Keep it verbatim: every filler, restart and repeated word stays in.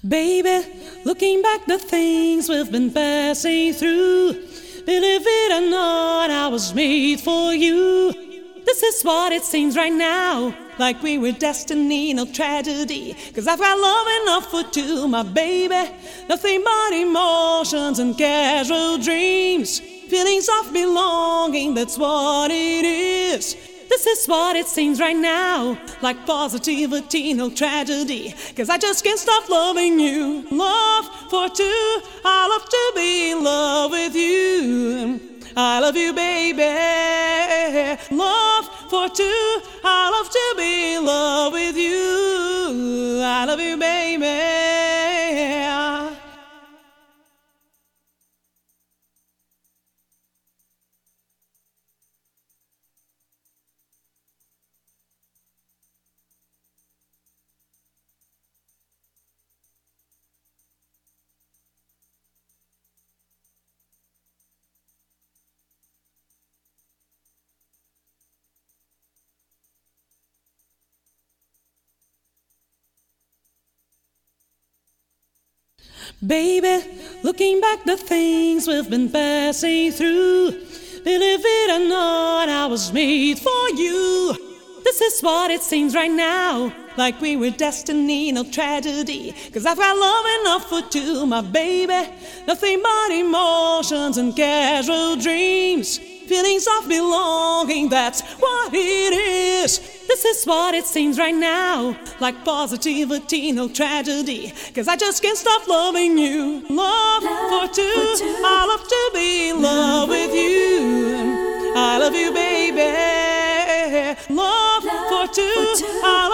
Baby, looking back the things we've been passing through, believe it or not, I was made for you. This is what it seems right now, like we were destiny, no tragedy. Cause I've got love enough for two, my baby. Nothing but emotions and casual dreams, feelings of belonging, that's what it is. This is what it seems right now, like positivity, no tragedy. Cause I just can't stop loving you. Love for two, I love to be in love with you. I love you, baby. Love for two, I love to be in love with you. I love you, baby. Baby, looking back the things we've been passing through, believe it or not, I was made for you. This is what it seems right now, like we were destiny, no tragedy. Cause I've got love enough for two, my baby. Nothing but emotions and casual dreams, feelings of belonging, that's what it is. This is what it seems right now, like positivity, no tragedy. Cause I just can't stop loving you. Love, love for, two. for two, I love to be in love, love with you. I love you, baby. Love, love for two, for two. I